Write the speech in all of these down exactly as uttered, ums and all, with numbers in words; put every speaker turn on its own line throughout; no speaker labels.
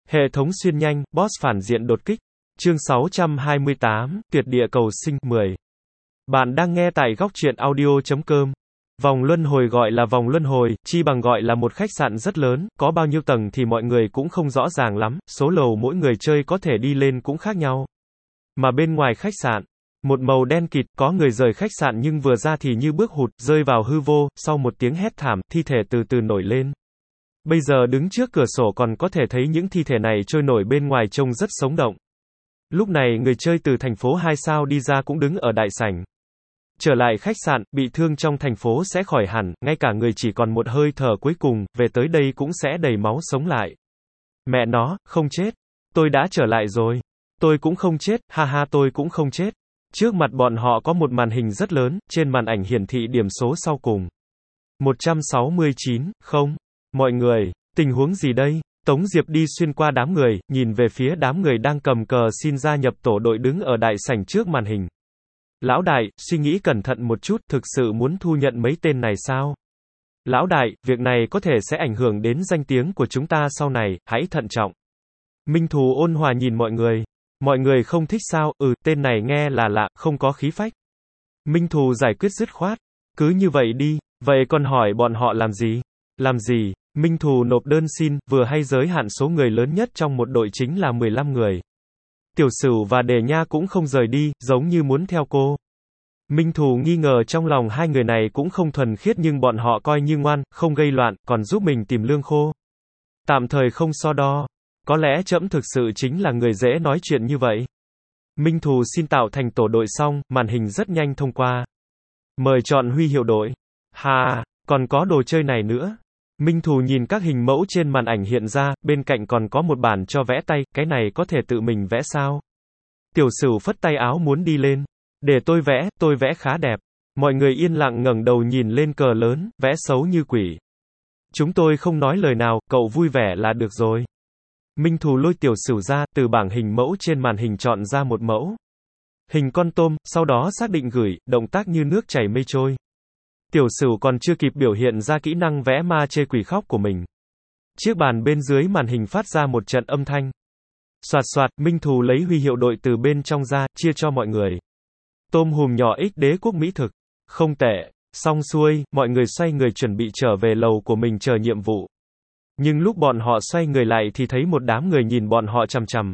Hệ thống xuyên nhanh, boss phản diện đột kích. Chương sáu trăm hai mươi tám, tuyệt địa cầu sinh, mười. Bạn đang nghe tại góc truyện audio chấm com. Vòng luân hồi gọi là vòng luân hồi, chi bằng gọi là một khách sạn rất lớn, có bao nhiêu tầng thì mọi người cũng không rõ ràng lắm, số lầu mỗi người chơi có thể đi lên cũng khác nhau. Mà bên ngoài khách sạn, một màu đen kịt, có người rời khách sạn nhưng vừa ra thì như bước hụt, rơi vào hư vô, sau một tiếng hét thảm, thi thể từ từ nổi lên. Bây giờ đứng trước cửa sổ còn có thể thấy những thi thể này trôi nổi bên ngoài trông rất sống động. Lúc này người chơi từ thành phố hai sao đi ra cũng đứng ở đại sảnh. Trở lại khách sạn, bị thương trong thành phố sẽ khỏi hẳn, ngay cả người chỉ còn một hơi thở cuối cùng, về tới đây cũng sẽ đầy máu sống lại. Mẹ nó, không chết. Tôi đã trở lại rồi. Tôi cũng không chết, ha ha tôi cũng không chết. Trước mặt bọn họ có một màn hình rất lớn, trên màn ảnh hiển thị điểm số sau cùng. một trăm sáu mươi chín, không. Mọi người, tình huống gì đây? Tống Diệp đi xuyên qua đám người, nhìn về phía đám người đang cầm cờ xin gia nhập tổ đội đứng ở đại sảnh trước màn hình. Lão đại, suy nghĩ cẩn thận một chút, thực sự muốn thu nhận mấy tên này sao? Lão đại, việc này có thể sẽ ảnh hưởng đến danh tiếng của chúng ta sau này, hãy thận trọng. Minh Thù ôn hòa nhìn mọi người. Mọi người không thích sao? Ừ, tên này nghe là lạ, không có khí phách. Minh Thù giải quyết dứt khoát. Cứ như vậy đi, vậy còn hỏi bọn họ làm gì? Làm gì? Minh Thù nộp đơn xin, vừa hay giới hạn số người lớn nhất trong một đội chính là mười lăm người. Tiểu Sửu và Đề Nha cũng không rời đi, giống như muốn theo cô. Minh Thù nghi ngờ trong lòng hai người này cũng không thuần khiết nhưng bọn họ coi như ngoan, không gây loạn, còn giúp mình tìm lương khô. Tạm thời không so đo. Có lẽ trẫm thực sự chính là người dễ nói chuyện như vậy. Minh Thù xin tạo thành tổ đội xong, màn hình rất nhanh thông qua. Mời chọn huy hiệu đội. Hà, còn có đồ chơi này nữa. Minh Thù nhìn các hình mẫu trên màn ảnh hiện ra, bên cạnh còn có một bản cho vẽ tay, cái này có thể tự mình vẽ sao? Tiểu Sửu phất tay áo muốn đi lên. Để tôi vẽ, tôi vẽ khá đẹp. Mọi người yên lặng ngẩng đầu nhìn lên cờ lớn, vẽ xấu như quỷ. Chúng tôi không nói lời nào, cậu vui vẻ là được rồi. Minh Thù lôi Tiểu Sửu ra, từ bảng hình mẫu trên màn hình chọn ra một mẫu. Hình con tôm, sau đó xác định gửi, động tác như nước chảy mây trôi. Tiểu Sửu còn chưa kịp biểu hiện ra kỹ năng vẽ ma chê quỷ khóc của mình. Chiếc bàn bên dưới màn hình phát ra một trận âm thanh. Soạt soạt, Minh Thù lấy huy hiệu đội từ bên trong ra, chia cho mọi người. Tôm hùm nhỏ ích đế quốc mỹ thực. Không tệ. Xong xuôi, mọi người xoay người chuẩn bị trở về lầu của mình chờ nhiệm vụ. Nhưng lúc bọn họ xoay người lại thì thấy một đám người nhìn bọn họ chằm chằm.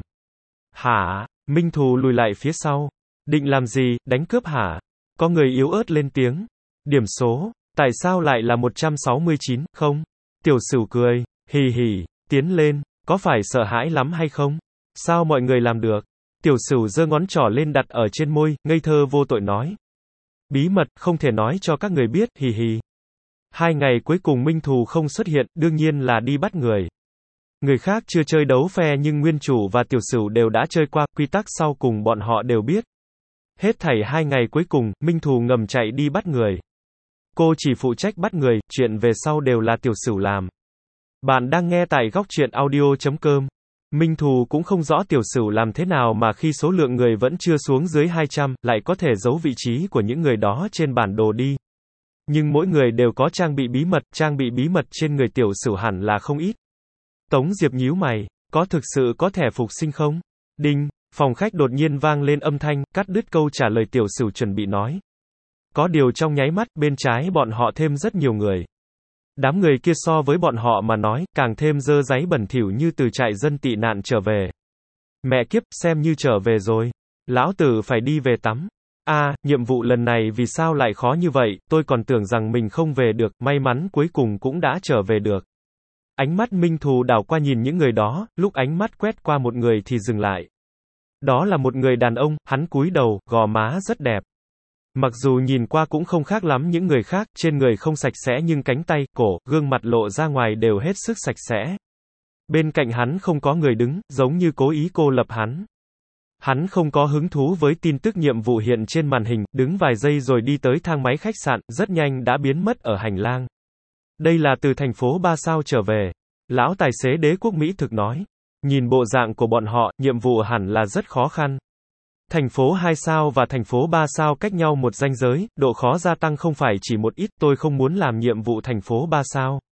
Hả? Minh Thù lùi lại phía sau. Định làm gì, đánh cướp hả? Có người yếu ớt lên tiếng. Điểm số, tại sao lại là một trăm sáu mươi chín, không? Tiểu Sửu cười, hì hì, tiến lên, có phải sợ hãi lắm hay không? Sao mọi người làm được? Tiểu Sửu giơ ngón trỏ lên đặt ở trên môi, ngây thơ vô tội nói. Bí mật, không thể nói cho các người biết, hì hì. Hai ngày cuối cùng Minh Thù không xuất hiện, đương nhiên là đi bắt người. Người khác chưa chơi đấu phe nhưng Nguyên Chủ và Tiểu Sửu đều đã chơi qua, quy tắc sau cùng bọn họ đều biết. Hết thảy hai ngày cuối cùng, Minh Thù ngầm chạy đi bắt người. Cô chỉ phụ trách bắt người, chuyện về sau đều là Tiểu Sửu làm. Bạn đang nghe tại góc truyện audio chấm com. Minh Thù cũng không rõ Tiểu Sửu làm thế nào mà khi số lượng người vẫn chưa xuống dưới hai trăm, lại có thể giấu vị trí của những người đó trên bản đồ đi. Nhưng mỗi người đều có trang bị bí mật, trang bị bí mật trên người Tiểu Sửu hẳn là không ít. Tống Diệp nhíu mày, có thực sự có thẻ phục sinh không? Đinh, phòng khách đột nhiên vang lên âm thanh, cắt đứt câu trả lời Tiểu Sửu chuẩn bị nói. Có điều trong nháy mắt, bên trái bọn họ thêm rất nhiều người. Đám người kia so với bọn họ mà nói, càng thêm dơ dáy bẩn thỉu như từ trại dân tị nạn trở về. Mẹ kiếp, xem như trở về rồi. Lão tử phải đi về tắm. A, à, nhiệm vụ lần này vì sao lại khó như vậy, tôi còn tưởng rằng mình không về được, may mắn cuối cùng cũng đã trở về được. Ánh mắt Minh Thù đảo qua nhìn những người đó, lúc ánh mắt quét qua một người thì dừng lại. Đó là một người đàn ông, hắn cúi đầu, gò má rất đẹp. Mặc dù nhìn qua cũng không khác lắm những người khác, trên người không sạch sẽ nhưng cánh tay, cổ, gương mặt lộ ra ngoài đều hết sức sạch sẽ. Bên cạnh hắn không có người đứng, giống như cố ý cô lập hắn. Hắn không có hứng thú với tin tức nhiệm vụ hiện trên màn hình, đứng vài giây rồi đi tới thang máy khách sạn, rất nhanh đã biến mất ở hành lang. Đây là từ thành phố ba sao trở về. Lão tài xế đế quốc Mỹ thực nói. Nhìn bộ dạng của bọn họ, nhiệm vụ hẳn là rất khó khăn. Thành phố hai sao và thành phố ba sao cách nhau một ranh giới, độ khó gia tăng không phải chỉ một ít, tôi không muốn làm nhiệm vụ thành phố ba sao.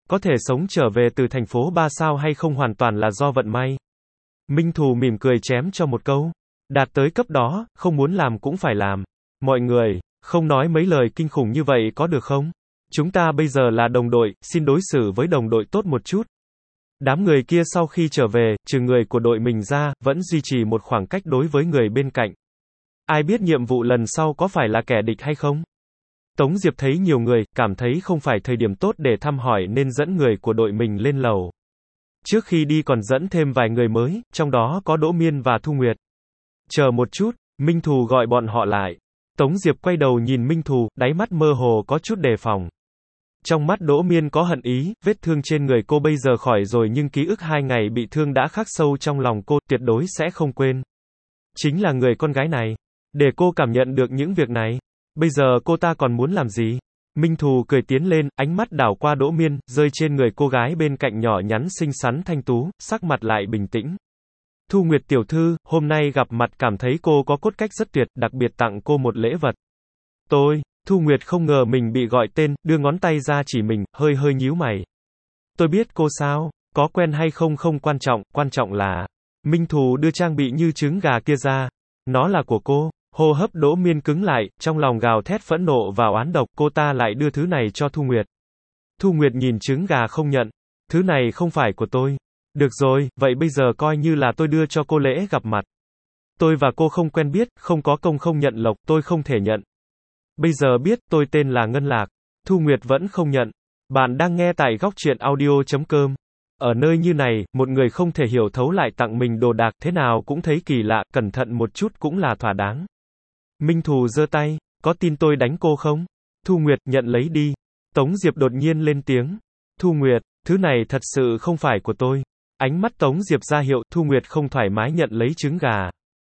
Có thể sống trở về từ thành phố ba sao hay không hoàn toàn là do vận may. Minh Thù mỉm cười chém cho một câu. Đạt tới cấp đó, không muốn làm cũng phải làm. Mọi người, không nói mấy lời kinh khủng như vậy có được không? Chúng ta bây giờ là đồng đội, xin đối xử với đồng đội tốt một chút. Đám người kia sau khi trở về, trừ người của đội mình ra, vẫn duy trì một khoảng cách đối với người bên cạnh. Ai biết nhiệm vụ lần sau có phải là kẻ địch hay không? Tống Diệp thấy nhiều người, cảm thấy không phải thời điểm tốt để thăm hỏi nên dẫn người của đội mình lên lầu. Trước khi đi còn dẫn thêm vài người mới, trong đó có Đỗ Miên và Thu Nguyệt. Chờ một chút, Minh Thù gọi bọn họ lại. Tống Diệp quay đầu nhìn Minh Thù, đáy mắt mơ hồ có chút đề phòng. Trong mắt Đỗ Miên có hận ý, vết thương trên người cô bây giờ khỏi rồi nhưng ký ức hai ngày bị thương đã khắc sâu trong lòng cô, tuyệt đối sẽ không quên. Chính là người con gái này. Để cô cảm nhận được những việc này. Bây giờ cô ta còn muốn làm gì? Minh Thù cười tiến lên, ánh mắt đảo qua Đỗ Miên, rơi trên người cô gái bên cạnh nhỏ nhắn xinh xắn thanh tú, sắc mặt lại bình tĩnh. Thu Nguyệt tiểu thư, hôm nay gặp mặt cảm thấy cô có cốt cách rất tuyệt, đặc biệt tặng cô một lễ vật. Tôi, Thu Nguyệt không ngờ mình bị gọi tên, đưa ngón tay ra chỉ mình, hơi hơi nhíu mày. Tôi biết cô sao, có quen hay không không quan trọng, quan trọng là... Minh Thù đưa trang bị như trứng gà kia ra. Nó là của cô. Hô hấp Đỗ Miên cứng lại, trong lòng gào thét phẫn nộ và oán độc, cô ta lại đưa thứ này cho Thu Nguyệt. Thu Nguyệt nhìn trứng gà không nhận. Thứ này không phải của tôi. Được rồi, vậy bây giờ coi như là tôi đưa cho cô lễ gặp mặt. Tôi và cô không quen biết, không có công không nhận lộc, tôi không thể nhận. Bây giờ biết, tôi tên là Ngân Lạc. Thu Nguyệt vẫn không nhận. Bạn đang nghe tại góc truyện audio chấm com. Ở nơi như này, một người không thể hiểu thấu lại tặng mình đồ đạc, thế nào cũng thấy kỳ lạ, cẩn thận một chút cũng là thỏa đáng. Minh Thù giơ tay, có tin tôi đánh cô không? Thu Nguyệt, nhận lấy đi. Tống Diệp đột nhiên lên tiếng. Thu Nguyệt, thứ này thật sự không phải của tôi. Ánh mắt Tống Diệp ra hiệu, Thu Nguyệt không thoải mái nhận lấy trứng gà.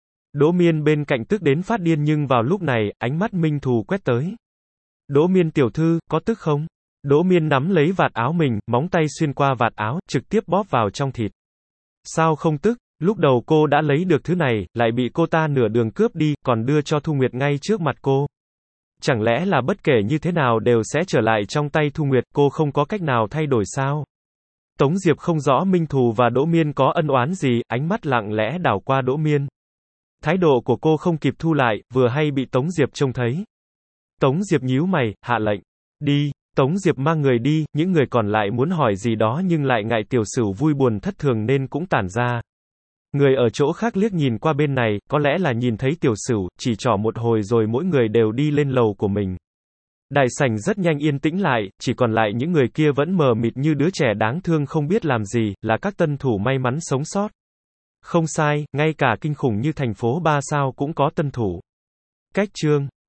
Đỗ Miên bên cạnh tức đến phát điên nhưng vào lúc này, ánh mắt Minh Thù quét tới. Đỗ Miên tiểu thư, có tức không? Đỗ Miên nắm lấy vạt áo mình, móng tay xuyên qua vạt áo, trực tiếp bóp vào trong thịt. Sao không tức? Lúc đầu cô đã lấy được thứ này, lại bị cô ta nửa đường cướp đi, còn đưa cho Thu Nguyệt ngay trước mặt cô. Chẳng lẽ là bất kể như thế nào đều sẽ trở lại trong tay Thu Nguyệt, cô không có cách nào thay đổi sao? Tống Diệp không rõ Minh Thù và Đỗ Miên có ân oán gì, ánh mắt lặng lẽ đảo qua Đỗ Miên. Thái độ của cô không kịp thu lại, vừa hay bị Tống Diệp trông thấy. Tống Diệp nhíu mày, hạ lệnh. Đi. Tống Diệp mang người đi, những người còn lại muốn hỏi gì đó nhưng lại ngại tiểu sửu vui buồn thất thường nên cũng tản ra. Người ở chỗ khác liếc nhìn qua bên này, có lẽ là nhìn thấy tiểu sửu, chỉ trỏ một hồi rồi mỗi người đều đi lên lầu của mình. Đại sảnh rất nhanh yên tĩnh lại, chỉ còn lại những người kia vẫn mờ mịt như đứa trẻ đáng thương không biết làm gì, là các tân thủ may mắn sống sót. Không sai, ngay cả kinh khủng như thành phố ba sao cũng có tân thủ. Cách chương